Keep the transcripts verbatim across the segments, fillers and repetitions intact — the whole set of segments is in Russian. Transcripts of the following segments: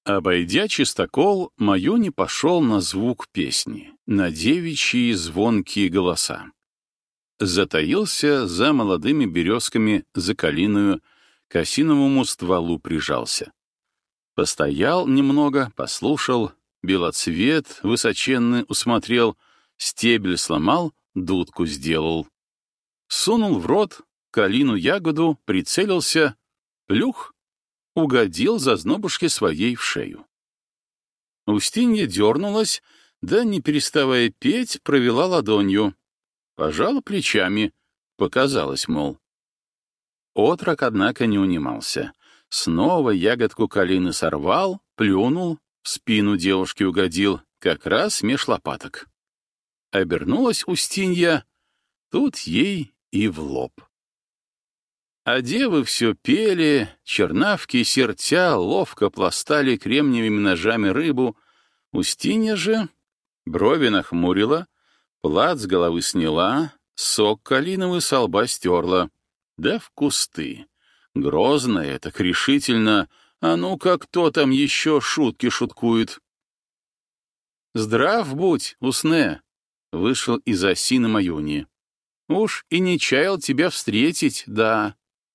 Обойдя чистокол, Маюни пошел на звук песни, на девичьи звонкие голоса. Затаился за молодыми березками, за калиною, к осиновому стволу прижался. Постоял немного, послушал, белоцвет высоченный усмотрел, стебель сломал, дудку сделал. Сунул в рот калину ягоду, прицелился, плюх, угодил зазнобушке своей в шею. Устинья дернулась, да, не переставая петь, провела ладонью. Пожала плечами, показалось, мол. Отрок, однако, не унимался. Снова ягодку калины сорвал, плюнул, в спину девушки угодил, как раз меж лопаток. Обернулась Устинья, тут ей и в лоб. А девы все пели, чернавки, сертя, ловко пластали кремниевыми ножами рыбу. Устинья же брови нахмурила, плат с головы сняла, сок калиновый со лба стерла. Да в кусты. Грозная так решительно, а ну-ка кто там еще шутки шуткует. «Здрав будь, Усне!» — вышел из осины Маюни. «Уж и не чаял тебя встретить, да».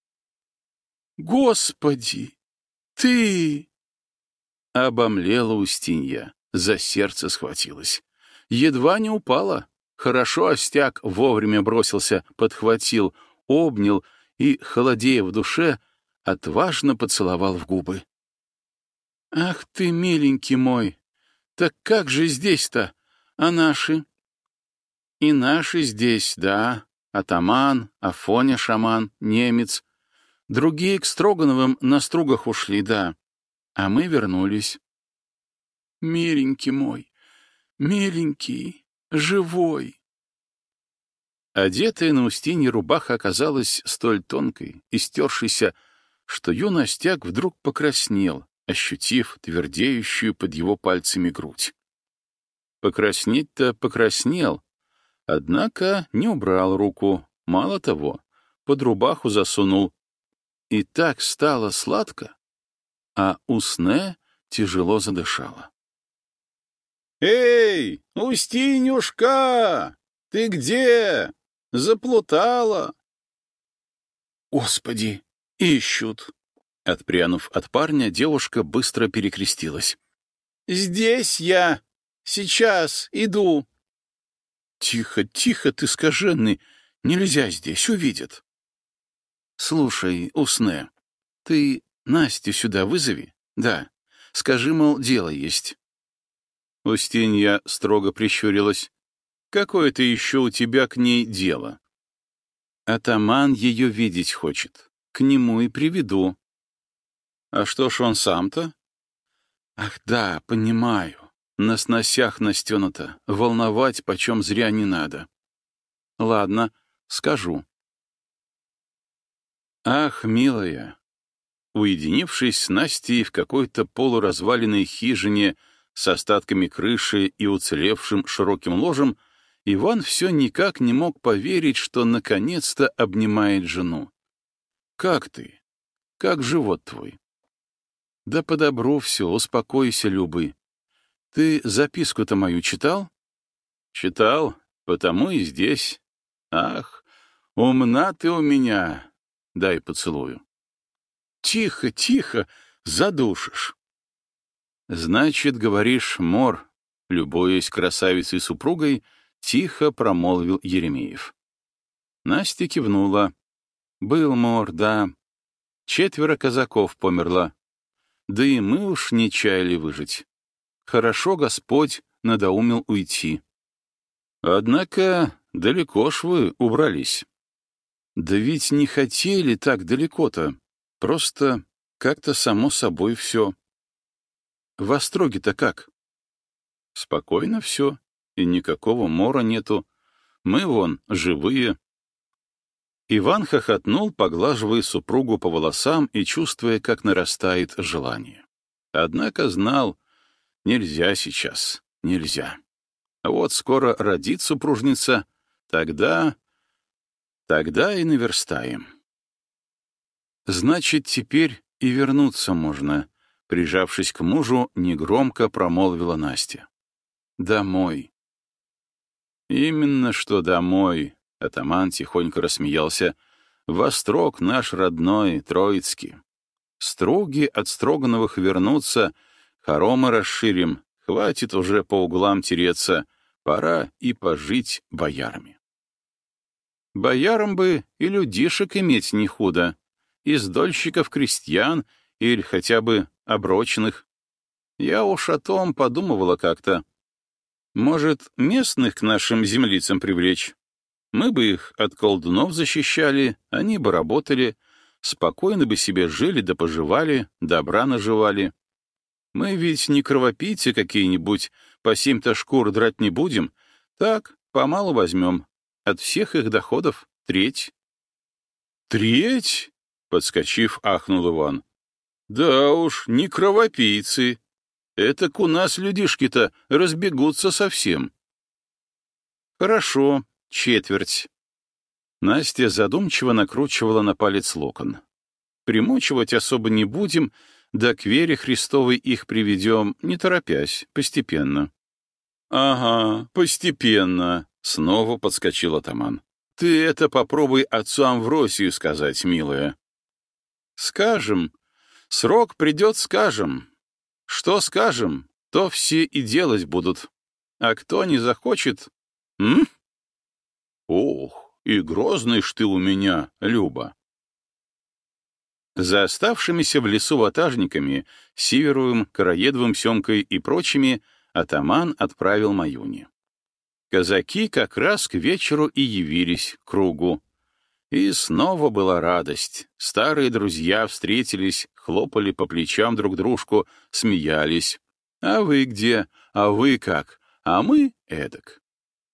«Господи! Ты!» Обомлела Устинья, за сердце схватилась. Едва не упала. Хорошо Остяк вовремя бросился, подхватил, обнял и, холодея в душе, отважно поцеловал в губы. «Ах ты, миленький мой! Так как же здесь-то? А наши?» «И наши здесь, да. Атаман, Афоня шаман, немец. Другие к Строгановым на стругах ушли, да. А мы вернулись». «Миленький мой, миленький, живой!» Одетая на Устинье рубаха оказалась столь тонкой и стершейся, что юный Остяк вдруг покраснел, ощутив твердеющую под его пальцами грудь. Покраснеть-то покраснел, однако не убрал руку, мало того, под рубаху засунул. И так стало сладко, а Усне тяжело задышала. «Эй, Устинюшка, ты где? Заплутала!» «Господи, ищут!» Отпрянув от парня, девушка быстро перекрестилась. «Здесь я! Сейчас иду!» «Тихо, тихо, ты скаженный! Нельзя здесь, увидят!» «Слушай, Усне, ты Настю сюда вызови? Да. Скажи, мол, дело есть». Устинья строго прищурилась. «Какое-то еще у тебя к ней дело?» «Атаман ее видеть хочет. К нему и приведу». «А что ж он сам-то?» «Ах да, понимаю. На сносях Настена-то. Волновать почем зря не надо. Ладно, скажу». «Ах, милая!» Уединившись с Настей в какой-то полуразваленной хижине с остатками крыши и уцелевшим широким ложем, Иван все никак не мог поверить, что наконец-то обнимает жену. «Как ты? Как живот твой?» «Да по добру все, успокойся, Любы. Ты записку-то мою читал?» «Читал, потому и здесь. Ах, умна ты у меня. Дай поцелую». «Тихо, тихо, задушишь». «Значит, говоришь, мор», — любуясь красавицей-супругой, тихо промолвил Еремеев. Настя кивнула. «Был мор, да. Четверо казаков померло. Да и мы уж не чаяли выжить. Хорошо Господь надоумил уйти. Однако далеко ж вы убрались». «Да ведь не хотели так далеко-то. Просто как-то само собой все». «В Остроге-то как?» «Спокойно все, и никакого мора нету. Мы вон живые». Иван хохотнул, поглаживая супругу по волосам и чувствуя, как нарастает желание. Однако знал, нельзя сейчас, нельзя. А вот скоро родит супружница, тогда... тогда и наверстаем. «Значит, теперь и вернуться можно», — Прижавшись к мужу, негромко промолвила Настя. «Домой». «Именно что домой», — атаман тихонько рассмеялся. «В острог наш родной, Троицкий. Струги от Строгановых вернутся, хоромы расширим, хватит уже по углам тереться, пора и пожить боярами». «Боярам бы и людишек иметь не худо, из дольщиков крестьян или хотя бы оброченных. Я уж о том подумывала как-то. Может, местных к нашим землицам привлечь? Мы бы их от колдунов защищали, они бы работали, спокойно бы себе жили да поживали, добра наживали. Мы ведь не кровопийцы какие-нибудь, по семь-то шкур драть не будем, так, помалу возьмем. От всех их доходов треть». «Треть?» — подскочив, ахнул Иван. «Да уж, не кровопийцы. Этак у нас людишки-то разбегутся совсем». «Хорошо, четверть». Настя задумчиво накручивала на палец локон. «Примочивать особо не будем, да к вере Христовой их приведем, не торопясь, постепенно». «Ага, постепенно», — снова подскочил атаман. «Ты это попробуй отцу Амвросию сказать, милая». «Скажем. Срок придет, скажем. Что скажем, то все и делать будут. А кто не захочет... М? Ох, и грозный ж ты у меня, Люба». За оставшимися в лесу ватажниками, Сиверовым, Караедовым, Семкой и прочими, атаман отправил Маюни. Казаки как раз к вечеру и явились к кругу. И снова была радость. Старые друзья встретились, хлопали по плечам друг дружку, смеялись. «А вы где? А вы как? А мы эдак».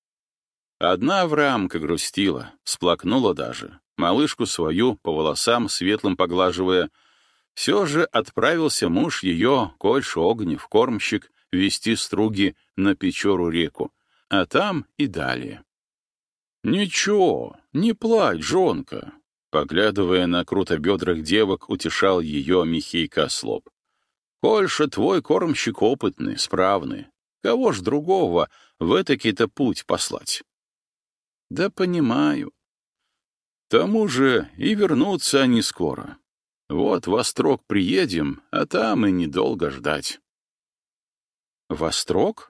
Одна Авраамка грустила, сплакнула даже, малышку свою по волосам светлым поглаживая. Все же отправился муж ее, Кольш Огнев, кормщик, вести струги на Печору реку, а там и далее. «Ничего, не плачь, жонка», — поглядывая на крутобедрых девок, утешал ее Михей Кослоп. «Кольша твой кормщик опытный, справный. Кого ж другого в этакий-то путь послать?» «Да понимаю. Тому же и вернутся они скоро. Вот в Острог приедем, а там и недолго ждать». «В Острог?»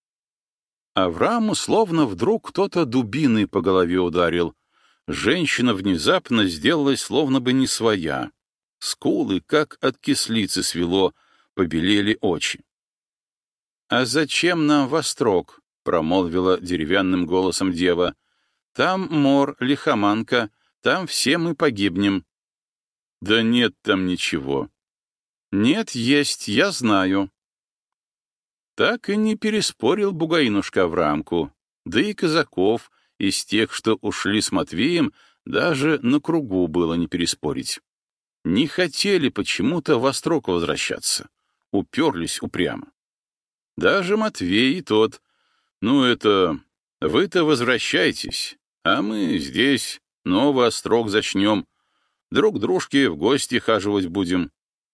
Аврааму словно вдруг кто-то дубиной по голове ударил. Женщина внезапно сделалась словно бы не своя. Скулы, как от кислицы свело, побелели очи. «А зачем нам в Острог?» — промолвила деревянным голосом дева. «Там мор, лихоманка, там все мы погибнем». «Да нет там ничего». «Нет, есть, я знаю». Так и не переспорил бугаинушка Авраамку, да и казаков, из тех, что ушли с Матвеем, даже на кругу было не переспорить. Не хотели почему-то в Острог возвращаться, уперлись упрямо. Даже Матвей и тот: «Ну это, вы-то возвращайтесь, а мы здесь новый Острог зачнем, друг дружке в гости хаживать будем».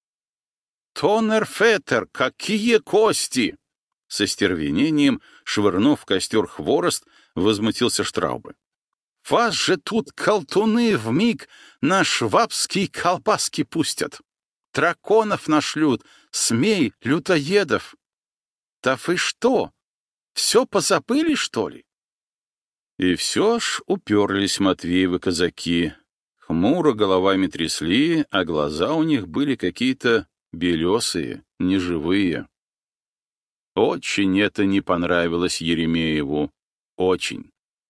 «Тонер-фетер, какие кости!» Со стервенением, швырнув в костер хворост, возмутился Штраубе. «Вас же тут колтуны вмиг на швабские колбаски пустят. Драконов нашлют, смей, лютоедов. Да вы что, все позабыли, что ли?» И все ж уперлись Матвеевы казаки. Хмуро головами трясли, а глаза у них были какие-то белесые, неживые. Очень это не понравилось Еремееву. Очень.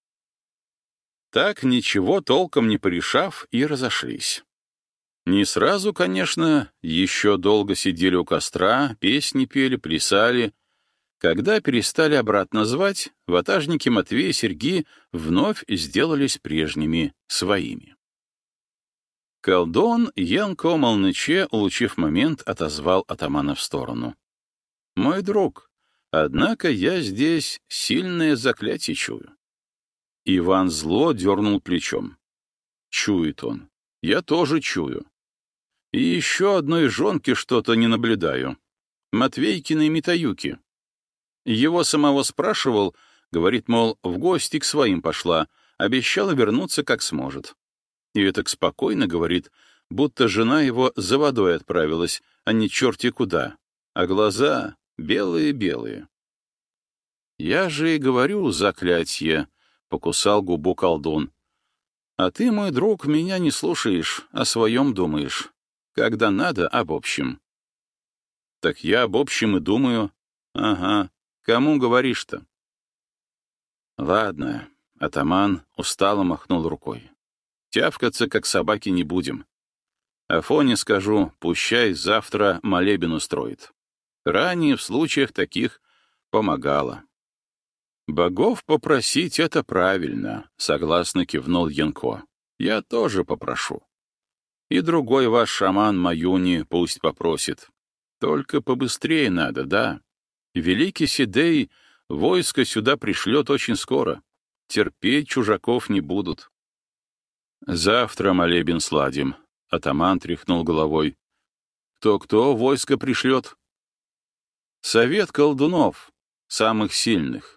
Так, ничего толком не порешав, и разошлись. Не сразу, конечно, еще долго сидели у костра, песни пели, плясали. Когда перестали обратно звать, ватажники Матвей и Сергей вновь сделались прежними, своими. Колдун Янко Молныче, улучив момент, отозвал атамана в сторону. «Мой друг, однако я здесь сильное заклятие чую». Иван зло дернул плечом. «Чует он. Я тоже чую. И еще одной жонки что-то не наблюдаю. Матвейкиной Митаюки. Его самого спрашивал, говорит, мол, в гости к своим пошла, обещала вернуться как сможет. И так спокойно говорит, будто жена его за водой отправилась, а не черти куда, а глаза белые-белые. «Я же и говорю, заклятье», — покусал губу колдун. «А ты, мой друг, меня не слушаешь, о своем думаешь. Когда надо, об общем». «Так я об общем и думаю». «Ага, кому говоришь-то?» «Ладно», — атаман устало махнул рукой. «Тявкаться, как собаки, не будем. Афоне скажу, пущай завтра молебен устроит. Ранее в случаях таких помогало». «Богов попросить — это правильно», — согласно кивнул Янко. «Я тоже попрошу. И другой ваш шаман Маюни пусть попросит. Только побыстрее надо, да? Великий Сидей войско сюда пришлет очень скоро. Терпеть чужаков не будут». «Завтра молебен сладим», — атаман тряхнул головой. «Кто-кто войско пришлет?» «Совет колдунов, самых сильных».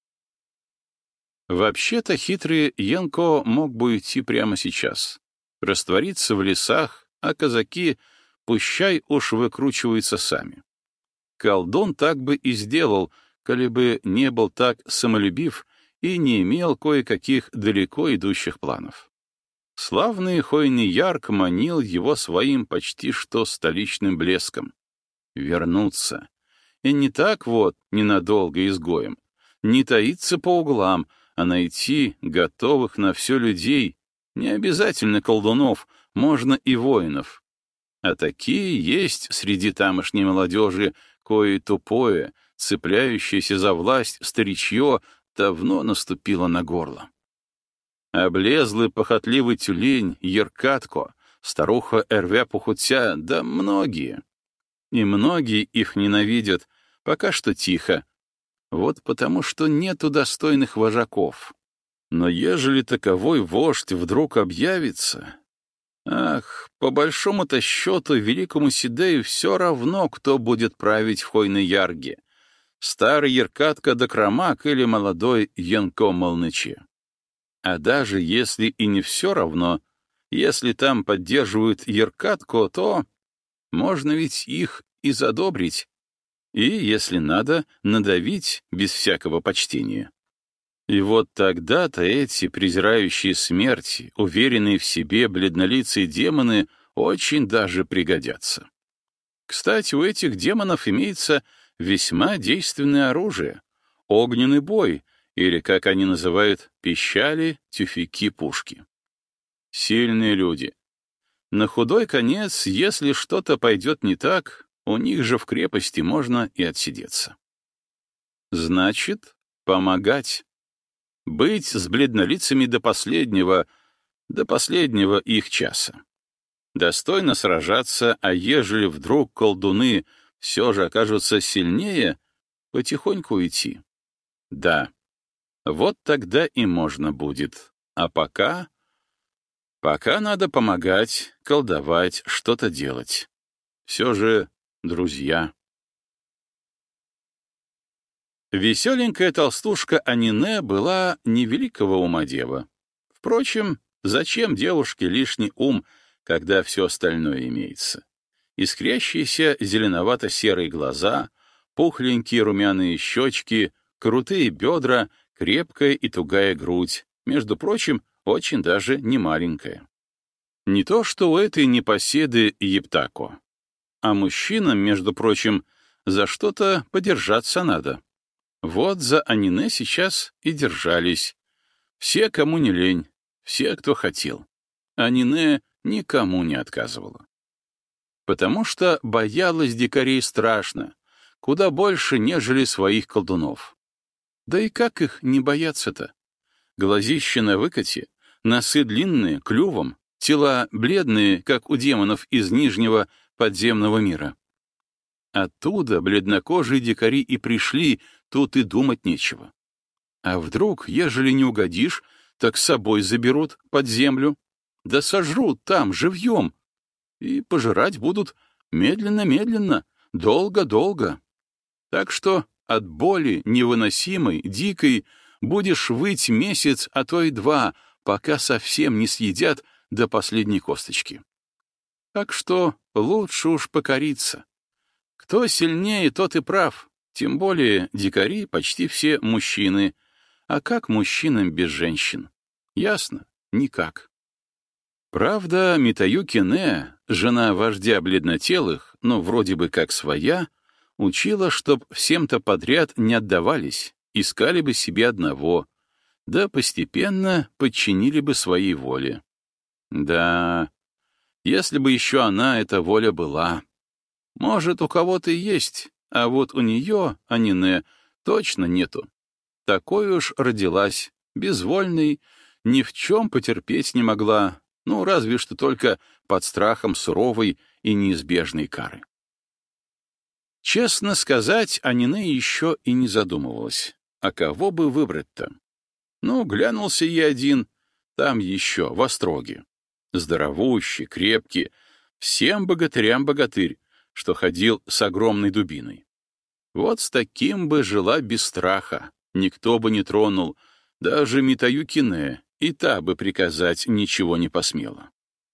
Вообще-то хитрый Янко мог бы уйти прямо сейчас, раствориться в лесах, а казаки пущай уж выкручиваются сами. Колдун так бы и сделал, коли бы не был так самолюбив и не имел кое-каких далеко идущих планов. Славный Хойный Ярк манил его своим почти что столичным блеском. Вернуться. И не так вот ненадолго изгоем, не таиться по углам, а найти готовых на все людей, не обязательно колдунов, можно и воинов. А такие есть среди тамошней молодежи, кое тупое, цепляющееся за власть старичье, давно наступило на горло. Облезлый похотливый тюлень, Еркатко, старуха Эрвя-Пухутя, да многие. И многие их ненавидят, пока что тихо. Вот потому, что нету достойных вожаков. Но ежели таковой вождь вдруг объявится... Ах, по большому-то счету великому Сидею все равно, кто будет править в Хойной Ярге. Старый Еркатка да Крамак или молодой Янко Молныче. А даже если и не все равно, если там поддерживают Еркатко, то можно ведь их и задобрить. И, если надо, надавить без всякого почтения. И вот тогда-то эти презирающие смерти, уверенные в себе бледнолицые демоны очень даже пригодятся. Кстати, у этих демонов имеется весьма действенное оружие — огненный бой, или, как они называют, пищали, тюфяки, пушки. Сильные люди. На худой конец, если что-то пойдет не так, у них же в крепости можно и отсидеться. Значит, помогать. Быть с бледнолицами до последнего, до последнего их часа. Достойно сражаться, а ежели вдруг колдуны все же окажутся сильнее, потихоньку уйти. Да, вот тогда и можно будет. А пока... Пока надо помогать, колдовать, что-то делать. Все же друзья. Веселенькая толстушка Анине была невеликого ума дева. Впрочем, зачем девушке лишний ум, когда все остальное имеется? Искрящиеся зеленовато-серые глаза, пухленькие румяные щечки, крутые бедра, крепкая и тугая грудь, между прочим, очень даже не маленькая. Не то что у этой непоседы Ептако. А мужчинам, между прочим, за что-то подержаться надо. Вот за Анине сейчас и держались. Все, кому не лень, все, кто хотел. Анине никому не отказывала. Потому что боялась дикарей страшно, куда больше, нежели своих колдунов. Да и как их не бояться-то? Глазища на выкате, носы длинные, клювом, тела бледные, как у демонов из нижнего подземного мира. Оттуда бледнокожие дикари и пришли, тут и думать нечего. А вдруг, ежели не угодишь, так с собой заберут под землю, да сожрут там живьем. и пожирать будут медленно-медленно, долго-долго. Так что от боли невыносимой, дикой, будешь выть месяц, а то и два, пока совсем не съедят до последней косточки. Так что лучше уж покориться. Кто сильнее, тот и прав. Тем более дикари почти все мужчины. А как мужчинам без женщин? Ясно? Никак. Правда, Митаюки Не, жена вождя бледнотелых, но вроде бы как своя, учила, чтоб всем-то подряд не отдавались, искали бы себе одного, да постепенно подчинили бы своей воле. Да, если бы еще она, эта воля была. Может, у кого-то и есть, а вот у нее, Анине, точно нету. Такой уж родилась, безвольной, ни в чем потерпеть не могла, ну, разве что только под страхом суровой и неизбежной кары. Честно сказать, Анине еще и не задумывалась, а кого бы выбрать-то? Ну, глянулся ей один, там еще, в Остроге. Здоровущий, крепкий, всем богатырям богатырь, что ходил с огромной дубиной. Вот с таким бы жила без страха, никто бы не тронул, даже Митаюки Не, и та бы приказать ничего не посмела.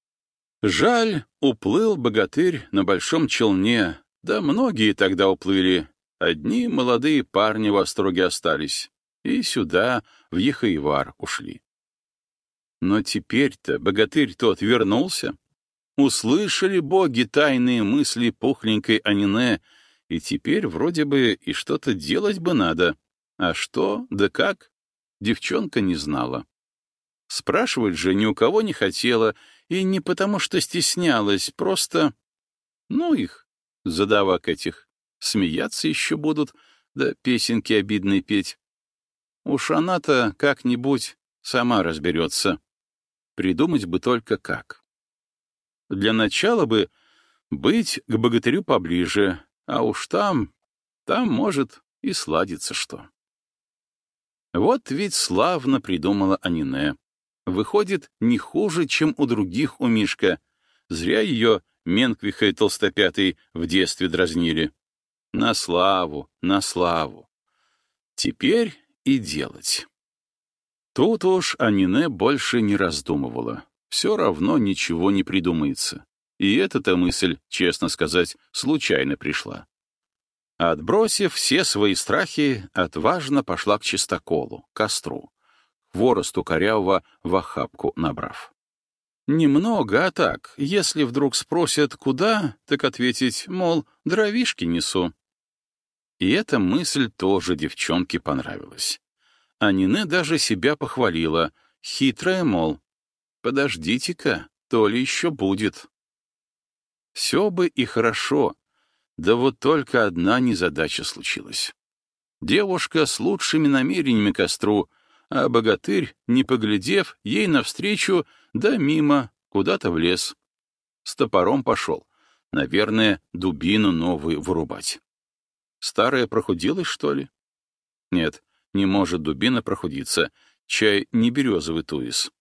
Жаль, уплыл богатырь на большом челне, да многие тогда уплыли, одни молодые парни в Остроге остались, и сюда, в Ехаевар, ушли. Но теперь-то богатырь тот вернулся. Услышали боги тайные мысли пухленькой Анине, и теперь вроде бы и что-то делать бы надо. А что, да как, девчонка не знала. Спрашивать же ни у кого не хотела, и не потому что стеснялась, просто... Ну их, задавак этих, смеяться еще будут, да песенки обидные петь. Уж она-то как-нибудь сама разберется. Придумать бы только как. Для начала бы быть к богатырю поближе, а уж там, там, может, и сладится что. Вот ведь славно придумала Анине. Выходит, не хуже, чем у других у Мишка. Зря ее Менквихой толстопятой в детстве дразнили. На славу, на славу. Теперь и делать. Тут уж Анине больше не раздумывала. Все равно ничего не придумается. И эта-то мысль, честно сказать, случайно пришла. Отбросив все свои страхи, отважно пошла к чистоколу, к костру, хворосту корявого в охапку набрав. Немного, а так, если вдруг спросят, куда, так ответить, мол, дровишки несу. И эта мысль тоже девчонке понравилась. Анине даже себя похвалила, хитрая, мол, подождите-ка, то ли еще будет. Все бы и хорошо, да вот только одна незадача случилась. Девушка с лучшими намерениями к костру, а богатырь, не поглядев, ей навстречу, да мимо, куда-то в лес. С топором пошел, наверное, дубину новую вырубать. Старая прохудилась, что ли? Нет, не может дубина прохудиться, чай не березовый туис.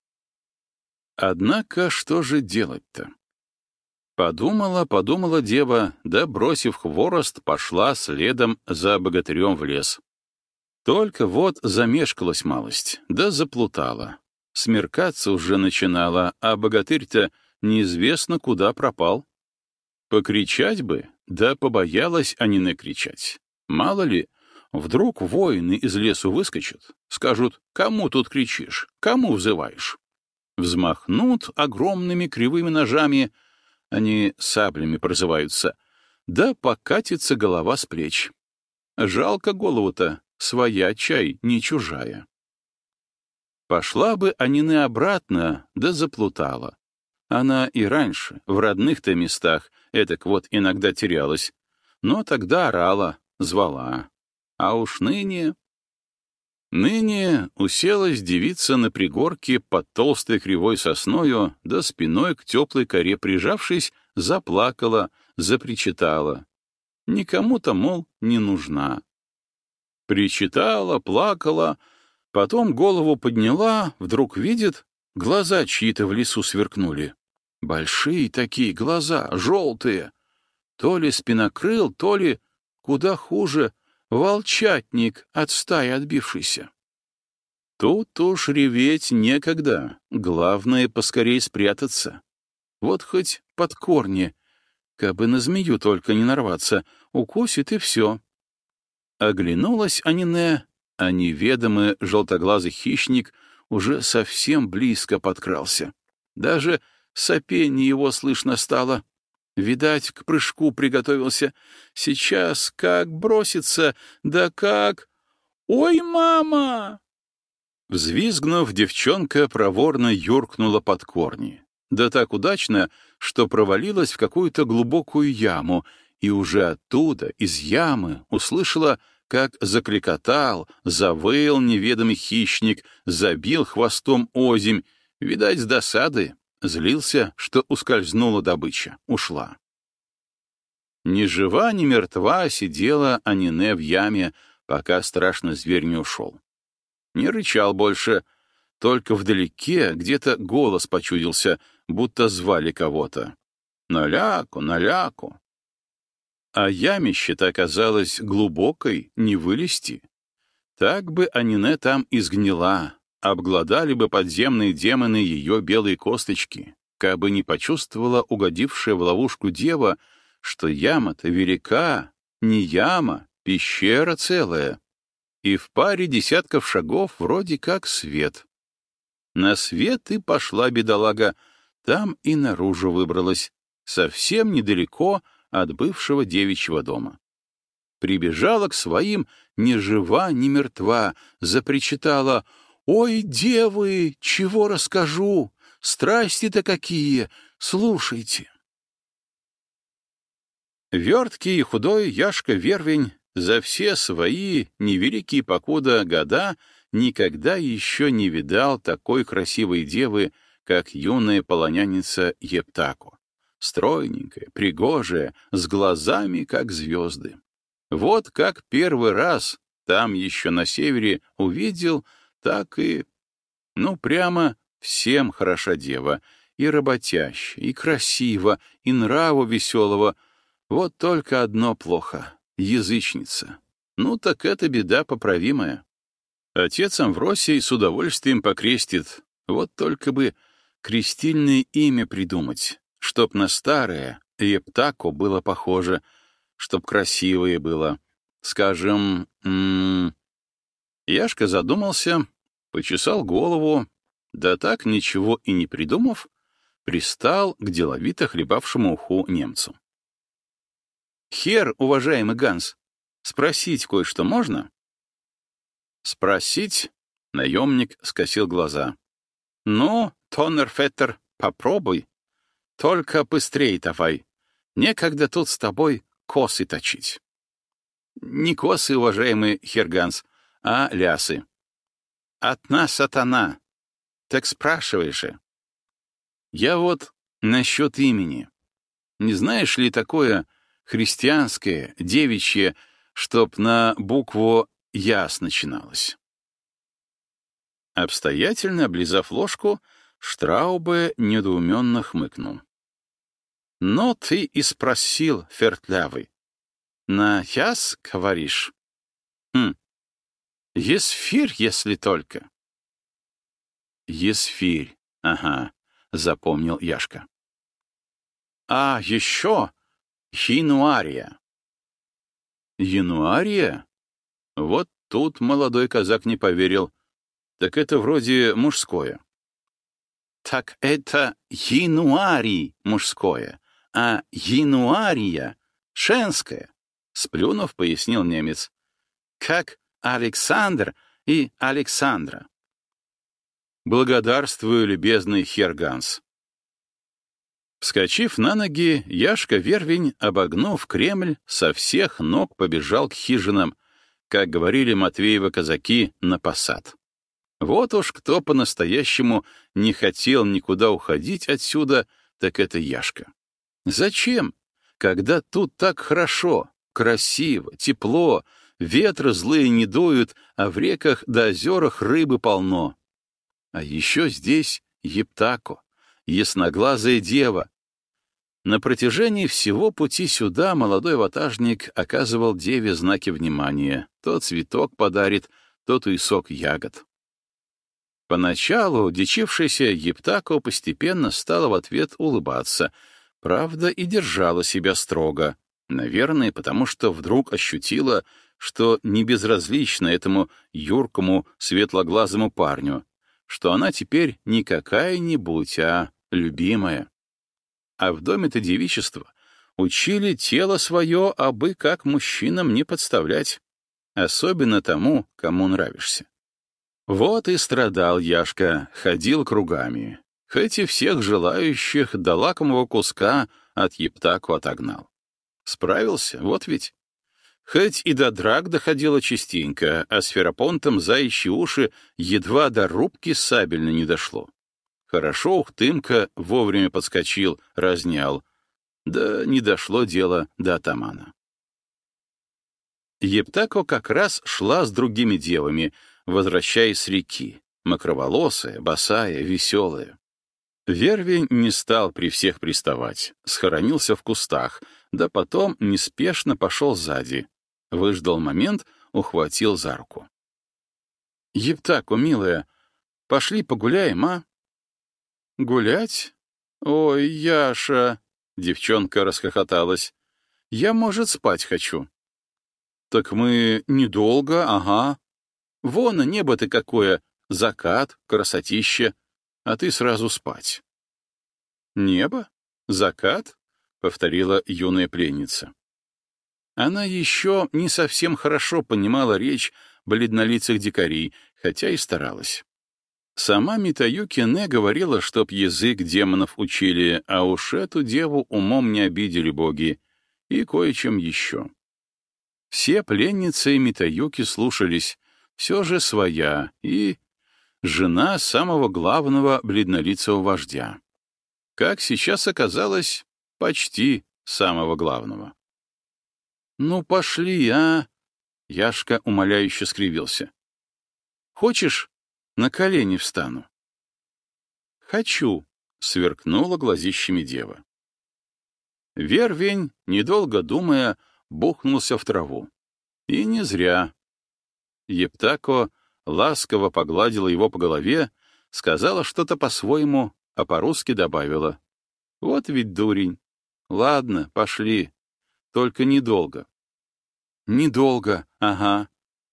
Однако что же делать-то? Подумала, подумала дева, да, бросив хворост, пошла следом за богатырем в лес. Только вот замешкалась малость, да заплутала. Смеркаться уже начинала, а богатырь-то неизвестно куда пропал. Покричать бы, да побоялась Анине кричать. Мало ли, вдруг воины из лесу выскочат, скажут, кому тут кричишь, кому взываешь. Взмахнут огромными кривыми ножами, они саблями прозываются, да покатится голова с плеч. Жалко голову-то, своя чай, не чужая. Пошла бы Анине обратно, да заплутала. Она и раньше, в родных-то местах, этак вот иногда терялась, но тогда орала, звала. А уж ныне... Ныне уселась девица на пригорке под толстой кривой сосною, да спиной к теплой коре прижавшись, заплакала, запричитала. Никому-то, мол, не нужна. Причитала, плакала, потом голову подняла, вдруг видит, глаза чьи-то в лесу сверкнули. Большие такие глаза, желтые. То ли спинокрыл, то ли, куда хуже, волчатник от стаи отбившийся. Тут уж реветь некогда, главное поскорей спрятаться. Вот хоть под корни, кабы на змею только не нарваться, укусит и все. Оглянулась Анине, а неведомый желтоглазый хищник уже совсем близко подкрался. Даже сопенье его слышно стало. Видать, к прыжку приготовился. Сейчас как бросится, да как... «Ой, мама!» Взвизгнув, девчонка проворно юркнула под корни. Да так удачно, что провалилась в какую-то глубокую яму, и уже оттуда, из ямы, услышала, как закликотал, завыл неведомый хищник, забил хвостом озимь, видать, с досады, злился, что ускользнула добыча, ушла. Ни жива, ни мертва сидела Анине в яме, пока страшный зверь не ушел. Не рычал больше, только вдалеке где-то голос почудился, будто звали кого-то. «Наляку, наляку!» А ямище-то оказалось глубокой, не вылезти. Так бы Анине там изгнила, обглодали бы подземные демоны ее белые косточки, кабы не почувствовала угодившая в ловушку дева, что яма-то велика, не яма, пещера целая, и в паре десятков шагов вроде как свет. На свет и пошла бедолага, там и наружу выбралась, совсем недалеко от бывшего девичьего дома. Прибежала к своим ни жива, ни мертва, запричитала: «Ой, девы, чего расскажу? Страсти-то какие! Слушайте!» Верткий и худой Яшка Вервень за все свои невеликие покуда года никогда еще не видал такой красивой девы, как юная полоняница Ептако. Стройненькая, пригожая, с глазами, как звезды. Вот как первый раз там еще на севере увидел, так и... Ну, прямо всем хороша дева, и работящая, и красива, и нрава веселого. Вот только одно плохо — язычница. Ну, так это беда поправимая. Отец Амвросий с удовольствием покрестит. Вот только бы крестильное имя придумать, чтоб на старое Ептако было похоже, чтоб красивое было. Скажем, м -м... Яшка задумался, почесал голову, да так, ничего и не придумав, пристал к деловито хлебавшему уху немцу. «Хер, уважаемый Ганс, спросить кое-что можно?» «Спросить?» — наемник скосил глаза. «Ну, Тоннерфеттер, попробуй. Только быстрей давай. Некогда тут с тобой косы точить». «Не косы, уважаемый Херганс, а лясы». «От нас сатана. Так спрашивай же». «Я вот насчет имени. Не знаешь ли такое христианское, девичье, чтоб на букву «яс» начиналось?» Обстоятельно облизав ложку, Штраубе недоуменно хмыкнул. «Но ты и спросил, фертлявый. На «яс» говоришь?» «Хм. Есфирь, если только». «Есфирь, ага», — запомнил Яшка. «А еще Януария». «Януария?» Вот тут молодой казак не поверил. Так это вроде мужское. «Так это Януарий мужское, а Януария женское», — сплюнув, пояснил немец. «Как Александр и Александра». «Благодарствую, любезный Херганс». Вскочив на ноги, Яшка Вервень, обогнув Кремль, со всех ног побежал к хижинам, как говорили Матвеевы казаки, на посад. Вот уж кто по-настоящему не хотел никуда уходить отсюда, так это Яшка. Зачем? Когда тут так хорошо, красиво, тепло, ветры злые не дуют, а в реках да озерах рыбы полно. А еще здесь Ептако. ясноглазая дева. На протяжении всего пути сюда молодой ватажник оказывал деве знаки внимания. То цветок подарит, то туесок ягод. Поначалу дичившаяся Ептако постепенно стала в ответ улыбаться, правда, и держала себя строго. Наверное, потому что вдруг ощутила, что не безразлична этому юркому светлоглазому парню, что она теперь не какая-нибудь, а любимая. А в доме-то девичества учили тело свое, абы как мужчинам не подставлять, особенно тому, кому нравишься. Вот и страдал Яшка, ходил кругами, хоть и всех желающих до лакомого куска от Ептако отогнал. Справился, вот ведь. Хоть и до драк доходило частенько, а с Ферапонтом заячьи уши едва до рубки сабельно не дошло. Хорошо Ухтымка вовремя подскочил, разнял. Да не дошло дело до атамана. Ептако как раз шла с другими девами, возвращаясь с реки, мокроволосая, босая, веселая. Вервень не стал при всех приставать, схоронился в кустах, да потом неспешно пошел сзади. Выждал момент, ухватил за руку. — Ептако, милая, пошли погуляем, а? — Гулять? Ой, Яша! — девчонка расхохоталась. — Я, может, спать хочу. — Так мы недолго, ага. Вон небо-то какое, закат, красотища, а ты сразу спать. — Небо? Закат? — повторила юная пленница. Она еще не совсем хорошо понимала речь бледнолицых дикарей, хотя и старалась. Сама Митаюки Не говорила, чтоб язык демонов учили, а уж эту деву умом не обидели боги, и кое-чем еще. Все пленницы Митаюки слушались, все же своя, и жена самого главного бледнолицего вождя. Как сейчас оказалось, почти самого главного. «Ну, пошли, а!» — Яшка умоляюще скривился. «Хочешь, на колени встану?» «Хочу», — сверкнула глазищами дева. Вервень, недолго думая, бухнулся в траву. И не зря. Ептако ласково погладила его по голове, сказала что-то по-своему, а по-русски добавила. «Вот ведь дурень. Ладно, пошли. Только недолго». «Недолго, ага».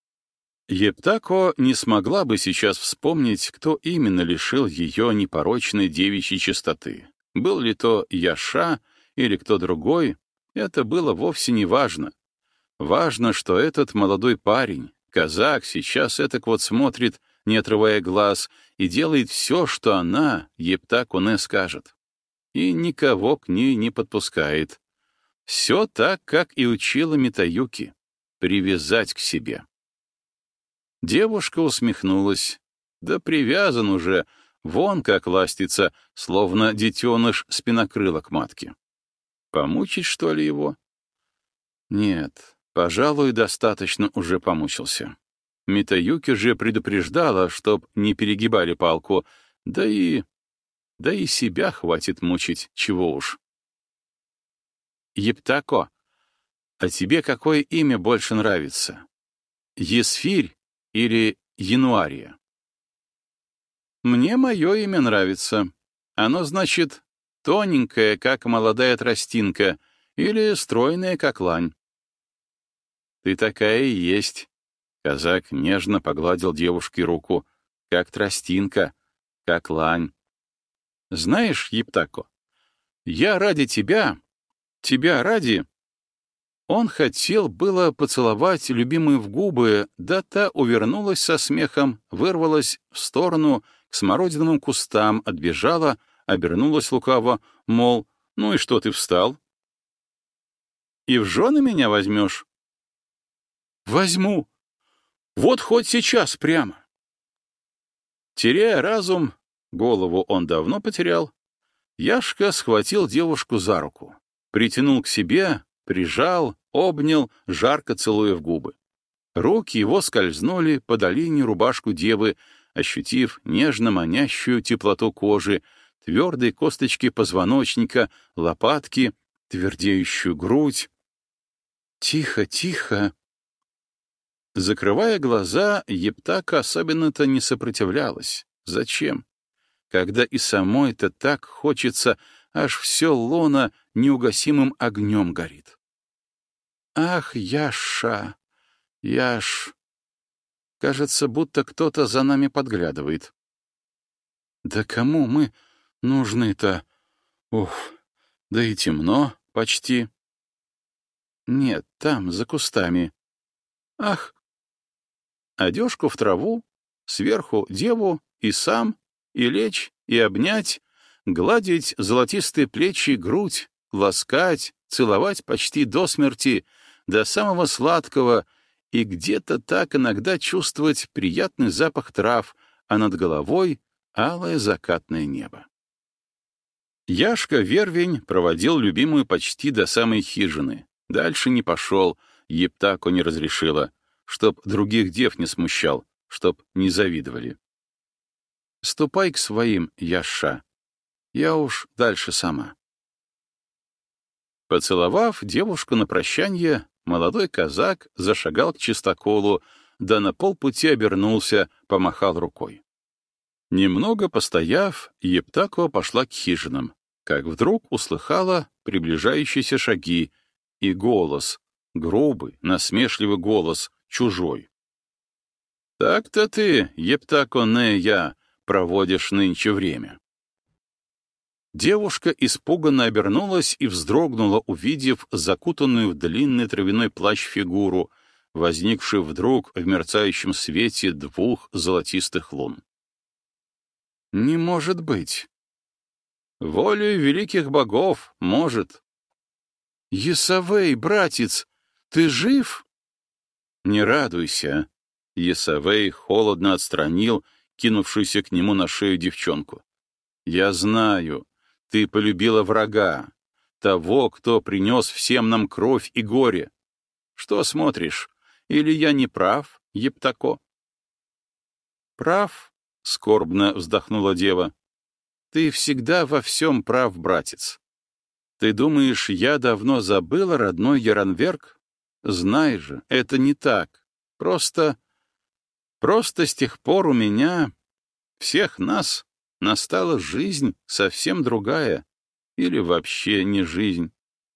Ептако не смогла бы сейчас вспомнить, кто именно лишил ее непорочной девичьей чистоты. Был ли то Яша или кто другой, это было вовсе не важно. Важно, что этот молодой парень, казак, сейчас этак вот смотрит, не отрывая глаз, и делает все, что она, Ептако Не, скажет. И никого к ней не подпускает. Все так, как и учила Митаюки. Привязать к себе. Девушка усмехнулась. Да привязан уже, вон как ластится, словно детеныш спинокрыла к матке. Помучить, что ли, его? Нет, пожалуй, достаточно уже помучился. Митаюки же предупреждала, чтоб не перегибали палку, да и... да и себя хватит мучить, чего уж. Ептако, а тебе какое имя больше нравится? Есфирь или Януария? Мне мое имя нравится. Оно значит тоненькая, как молодая тростинка, или стройная, как лань. Ты такая и есть. Казак нежно погладил девушке руку, как тростинка, как лань. Знаешь, Ептако, я ради тебя, тебя ради... Он хотел было поцеловать любимую в губы, да та увернулась со смехом, вырвалась в сторону, к смородиновым кустам отбежала, обернулась лукаво, мол, ну и что ты встал? И в жены меня возьмешь? Возьму. Вот хоть сейчас прямо. Теряя разум, голову он давно потерял, Яшка схватил девушку за руку, притянул к себе, прижал, обнял, жарко целуя в губы. Руки его скользнули по долине рубашку девы, ощутив нежно манящую теплоту кожи, твердые косточки позвоночника, лопатки, твердеющую грудь. Тихо, тихо. Закрывая глаза, Ептака особенно-то не сопротивлялась. Зачем? Когда и самой-то так хочется, аж все лоно неугасимым огнем горит. Ах, Яша, Яш! Кажется, будто кто-то за нами подглядывает. Да кому мы нужны-то? Ух, да и темно почти. Нет, там, за кустами. Ах! Одежку в траву, сверху деву и сам, и лечь, и обнять, гладить золотистые плечи и грудь, ласкать, целовать почти до смерти, до самого сладкого, и где-то так иногда чувствовать приятный запах трав, а над головой — алое закатное небо. Яшка Вервень проводил любимую почти до самой хижины. Дальше не пошел, Ептако не разрешила, чтоб других дев не смущал, чтоб не завидовали. Ступай к своим, Яша. Я уж дальше сама. Поцеловав девушку на прощанье, молодой казак зашагал к чистоколу, да на полпути обернулся, помахал рукой. Немного постояв, Ептако пошла к хижинам, как вдруг услыхала приближающиеся шаги и голос, грубый, насмешливый голос, чужой. «Так-то ты, Ептако не я, проводишь нынче время». Девушка испуганно обернулась и вздрогнула, увидев закутанную в длинный травяной плащ фигуру, возникшую вдруг в мерцающем свете двух золотистых лун. «Не может быть!» «Волею великих богов, может!» «Есавей, братец, ты жив?» «Не радуйся!» Есавей холодно отстранил кинувшуюся к нему на шею девчонку. «Я знаю, ты полюбила врага, того, кто принес всем нам кровь и горе. Что смотришь? Или я не прав, Ептако?» «Прав?» — скорбно вздохнула дева. «Ты всегда во всем прав, братец. Ты думаешь, я давно забыла родной Яранверк? Знай же, это не так. Просто... Просто с тех пор у меня, всех нас, настала жизнь совсем другая. Или вообще не жизнь.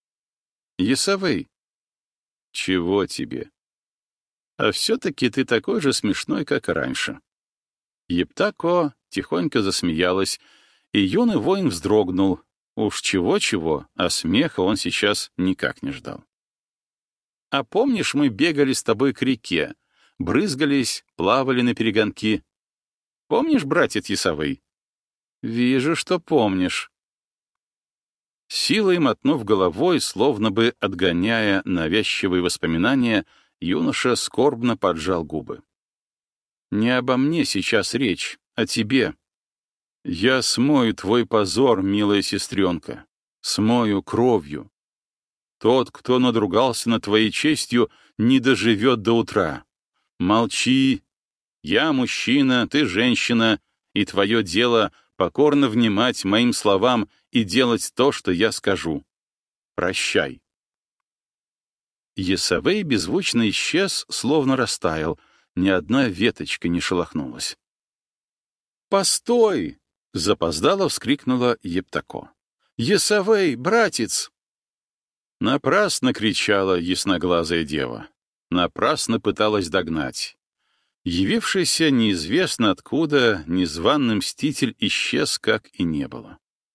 Есавей, чего тебе? А все-таки ты такой же смешной, как и раньше». Ептако тихонько засмеялась, и юный воин вздрогнул. Уж чего-чего, а смеха он сейчас никак не ждал. «А помнишь, мы бегали с тобой к реке, брызгались, плавали на перегонки? Помнишь, братец Есавей?» «Вижу, что помнишь». Силой мотнув головой, словно бы отгоняя навязчивые воспоминания, юноша скорбно поджал губы. «Не обо мне сейчас речь, о тебе. Я смою твой позор, милая сестренка, смою кровью. Тот, кто надругался над твоей честью, не доживет до утра. Молчи. Я мужчина, ты женщина, и твое дело — покорно внимать моим словам и делать то, что я скажу. Прощай». Есавей беззвучно исчез, словно растаял, ни одна веточка не шелохнулась. «Постой!» — запоздало вскрикнула Ептако. «Есавей, братец!» Напрасно кричала ясноглазая дева. Напрасно пыталась догнать. Явившийся неизвестно откуда незваный мститель исчез, как и не было.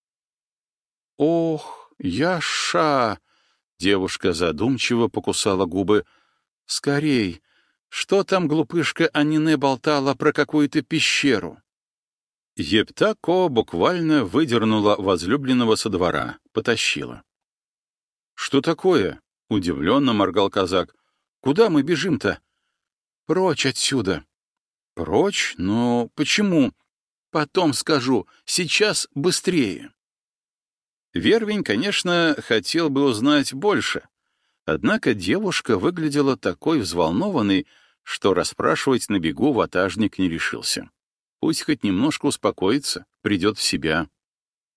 «Ох, Яша!» — девушка задумчиво покусала губы. «Скорей! Что там глупышка Анине болтала про какую-то пещеру?» Ептако буквально выдернула возлюбленного со двора, потащила. «Что такое?» — удивленно моргал казак. «Куда мы бежим-то?» «Прочь отсюда». «Прочь? Но почему?» «Потом скажу. Сейчас быстрее». Вервень, конечно, хотел бы узнать больше. Однако девушка выглядела такой взволнованной, что расспрашивать на бегу ватажник не решился. Пусть хоть немножко успокоится, придет в себя.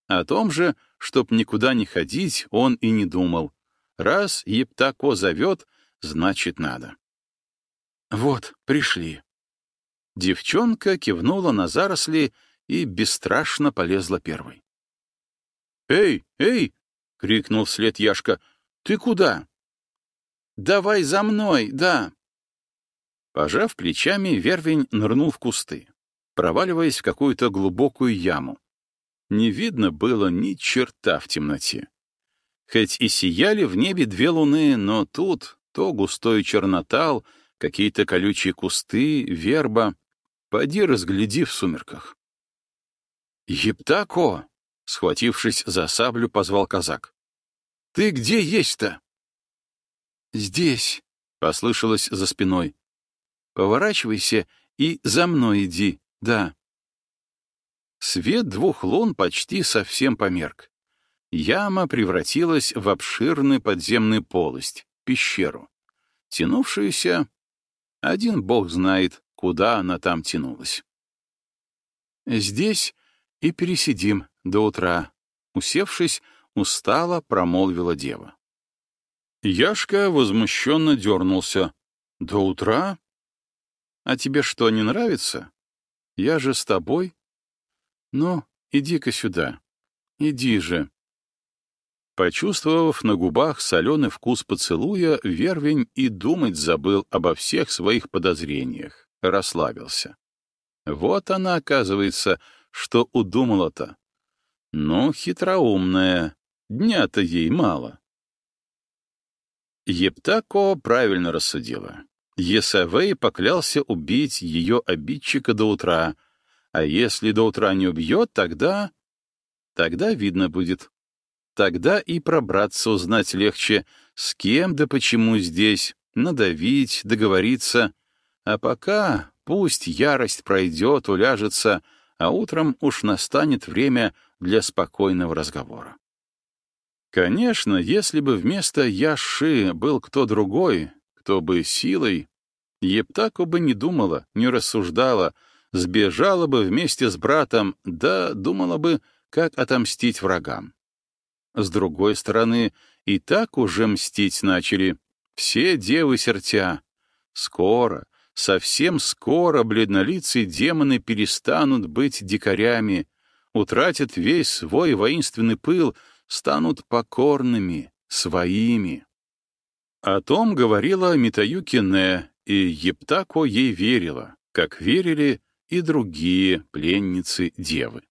О том же, чтоб никуда не ходить, он и не думал. Раз Ептако зовет, значит, надо. Вот, пришли. Девчонка кивнула на заросли и бесстрашно полезла первой. «Эй, эй!» — крикнул вслед Яшка. «Ты куда?» «Давай за мной, да!» Пожав плечами, Вервень нырнул в кусты, проваливаясь в какую-то глубокую яму. Не видно было ни черта в темноте. Хоть и сияли в небе две луны, но тут то густой чернотал, какие-то колючие кусты, верба. Поди разгляди в сумерках. «Ептако!» — схватившись за саблю, позвал казак. «Ты где есть-то?» «Здесь», — послышалось за спиной. «Поворачивайся и за мной иди, да». Свет двух лун почти совсем померк. Яма превратилась в обширную подземную полость, пещеру, тянувшуюся, один бог знает, куда она там тянулась. «Здесь и пересидим до утра», — усевшись, устало промолвила дева. Яшка возмущенно дернулся. «До утра? А тебе что, не нравится? Я же с тобой. Ну, иди-ка сюда. Иди же». Почувствовав на губах соленый вкус поцелуя, Вервень и думать забыл обо всех своих подозрениях, расслабился. Вот она, оказывается, что удумала-то. Ну, хитроумная, дня-то ей мало. Ептако правильно рассудила. Есавей поклялся убить ее обидчика до утра, а если до утра не убьет, тогда... Тогда видно будет. Тогда и пробраться узнать легче, с кем да почему здесь, надавить, договориться. А пока пусть ярость пройдет, уляжется, а утром уж настанет время для спокойного разговора. Конечно, если бы вместо Яши был кто другой, кто бы силой, Ептако бы не думала, не рассуждала, сбежала бы вместе с братом, да думала бы, как отомстить врагам. С другой стороны, и так уже мстить начали. Все девы сертя. Скоро, совсем скоро бледнолицые демоны перестанут быть дикарями, утратят весь свой воинственный пыл, станут покорными, своими. О том говорила Митаюки Не, и Ептако ей верила, как верили и другие пленницы-девы.